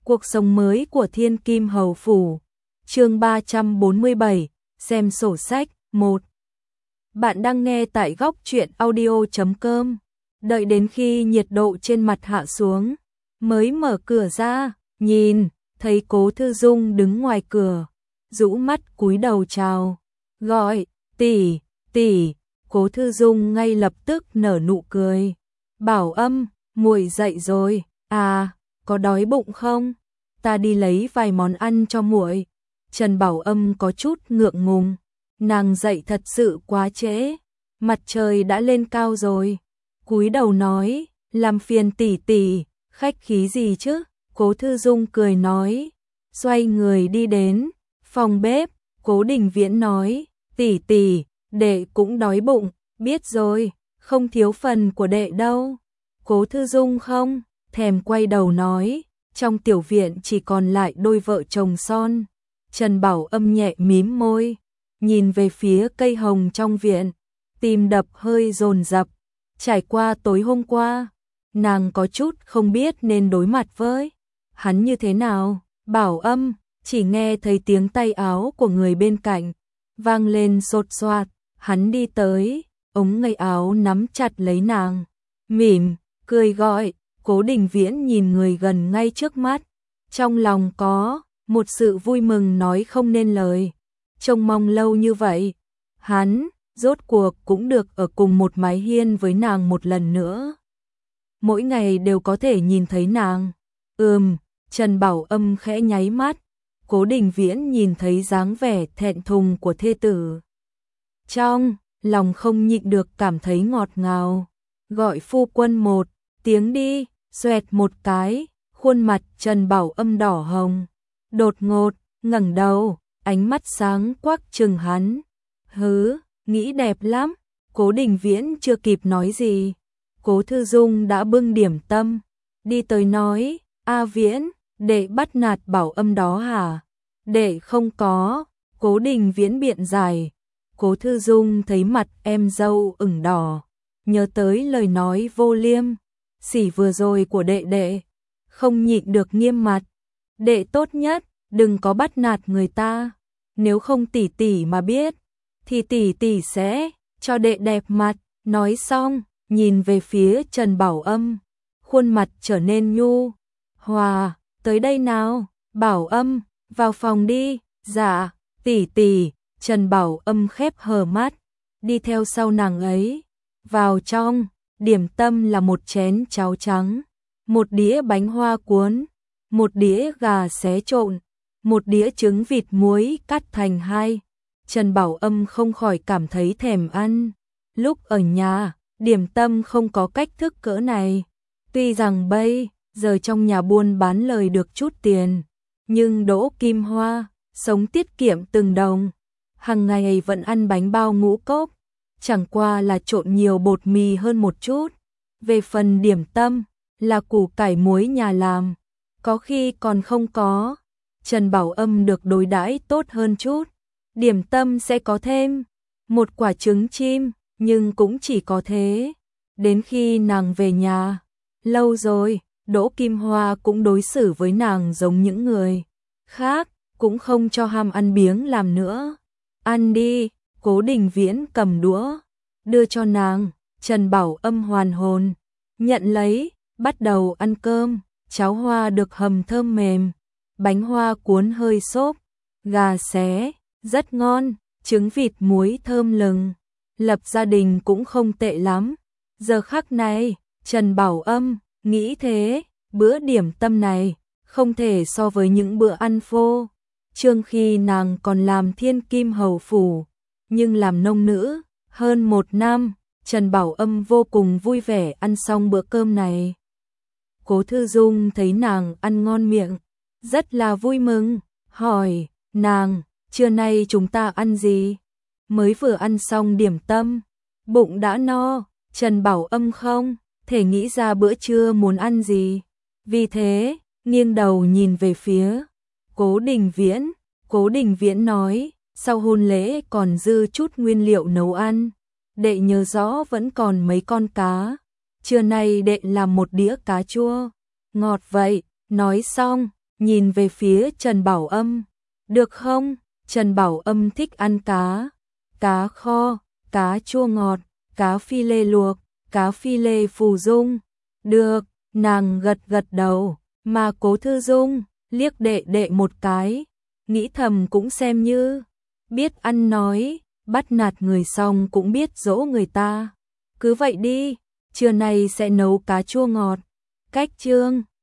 Cuộc sống mới của Thiên Kim Hầu Phủ. Chương 347, xem sổ sách 1. Bạn đang nghe tại góc truyện audio.com. Đợi đến khi nhiệt độ trên mặt hạ xuống, mới mở cửa ra, nhìn, thấy Cố Thư Dung đứng ngoài cửa, rũ mắt cúi đầu chào, gọi, tỷ, tỷ. Cố Thư Dung ngay lập tức nở nụ cười. Bảo Âm, muội dậy rồi, à, có đói bụng không? Ta đi lấy vài món ăn cho muội. Trần Bảo Âm có chút ngượng ngùng, nàng dậy thật sự quá trễ, mặt trời đã lên cao rồi. Cúi đầu nói, làm phiền tỷ tỷ, khách khí gì chứ? Cố Thư Dung cười nói, xoay người đi đến phòng bếp. Cố Đình Viễn nói, tỷ tỷ, đệ cũng đói bụng, biết rồi, không thiếu phần của đệ đâu. Cố Thư Dung không thèm quay đầu nói, trong tiểu viện chỉ còn lại đôi vợ chồng son. Trần Bảo Âm nhẹ mím môi, nhìn về phía cây hồng trong viện, tim đập hơi dồn dập. Trải qua tối hôm qua, nàng có chút không biết nên đối mặt với hắn như thế nào. Bảo Âm, chỉ nghe thấy tiếng tay áo của người bên cạnh vang lên xột xoạt, hắn đi tới, ống tay áo nắm chặt lấy nàng, mỉm cười gọi. Cố Đình Viễn nhìn người gần ngay trước mắt, trong lòng có một sự vui mừng nói không nên lời. Trông mong lâu như vậy, hắn rốt cuộc cũng được ở cùng một mái hiên với nàng một lần nữa. Mỗi ngày đều có thể nhìn thấy nàng. Trần Bảo Âm khẽ nháy mắt. Cố Đình Viễn nhìn thấy dáng vẻ thẹn thùng của thê tử, trong lòng không nhịn được cảm thấy ngọt ngào. Gọi phu quân một tiếng đi. Xoẹt một cái, khuôn mặt Trần Bảo Âm đỏ hồng, đột ngột ngẩng đầu, ánh mắt sáng quắc trừng hắn. Hứ, nghĩ đẹp lắm. Cố Đình Viễn chưa kịp nói gì, Cố Thư Dung đã bưng điểm tâm đi tới nói, A Viễn, đệ bắt nạt Bảo Âm đó hả? Đệ không có. Cố Đình Viễn biện giải. Cố Thư Dung thấy mặt em dâu ửng đỏ, nhớ tới lời nói vô liêm sỉ vừa rồi của đệ đệ, không nhịn được nghiêm mặt. Đệ tốt nhất đừng có bắt nạt người ta, nếu không tỷ tỷ mà biết thì tỷ tỷ sẽ cho đệ đẹp mặt. Nói xong, nhìn về phía Trần Bảo Âm, khuôn mặt trở nên nhu hòa. Tới đây nào, Bảo Âm, vào phòng đi. Dạ, tỷ tỷ. Trần Bảo Âm khép hờ mắt, đi theo sau nàng ấy vào trong. Điểm tâm là một chén cháo trắng, một đĩa bánh hoa cuốn, một đĩa gà xé trộn, một đĩa trứng vịt muối cắt thành hai. Trần Bảo Âm không khỏi cảm thấy thèm ăn. Lúc ở nhà, điểm tâm không có cách thức cỡ này. Tuy rằng bây giờ trong nhà buôn bán lời được chút tiền, nhưng Đỗ Kim Hoa sống tiết kiệm từng đồng, hàng ngày vẫn ăn bánh bao ngũ cốc, chẳng qua là trộn nhiều bột mì hơn một chút. Về phần điểm tâm, là củ cải muối nhà làm, có khi còn không có. Trần Bảo Âm được đối đãi tốt hơn chút, điểm tâm sẽ có thêm một quả trứng chim, nhưng cũng chỉ có thế. Đến khi nàng về nhà, lâu rồi, Đỗ Kim Hoa cũng đối xử với nàng giống những người khác, cũng không cho ham ăn biếng làm nữa. Ăn đi. Cố Đình Viễn cầm đũa đưa cho nàng. Trần Bảo Âm hoàn hồn, nhận lấy, bắt đầu ăn cơm. Cháo hoa được hầm thơm mềm, bánh hoa cuốn hơi xốp, gà xé rất ngon, trứng vịt muối thơm lừng. Lập gia đình cũng không tệ lắm. Giờ khắc này, Trần Bảo Âm nghĩ thế, bữa điểm tâm này không thể so với những bữa ăn phô trương khi nàng còn làm Thiên Kim Hầu Phủ. Nhưng làm nông nữ hơn 1 năm, Trần Bảo Âm vô cùng vui vẻ ăn xong bữa cơm này. Cố Thư Dung thấy nàng ăn ngon miệng, rất là vui mừng, hỏi nàng, trưa nay chúng ta ăn gì? Mới vừa ăn xong điểm tâm, bụng đã no. Trần Bảo Âm không thể nghĩ ra bữa trưa muốn ăn gì, vì thế nghiêng đầu nhìn về phía Cố Đình Viễn. Cố Đình Viễn nói, sau hôn lễ còn dư chút nguyên liệu nấu ăn, đệ nhớ rõ vẫn còn mấy con cá, trưa nay đệ làm một đĩa cá chua ngọt vậy. Nói xong, nhìn về phía Trần Bảo Âm. Được không? Trần Bảo Âm thích ăn cá kho, cá chua ngọt, cá phi lê luộc, cá phi lê phù dung. Được, nàng gật gật đầu, mà Cố Thư Dung liếc đệ đệ một cái, nghĩ thầm cũng xem như biết ăn nói, bắt nạt người xong cũng biết dỗ người ta. Cứ vậy đi, trưa nay sẽ nấu cá chua ngọt. Cách chương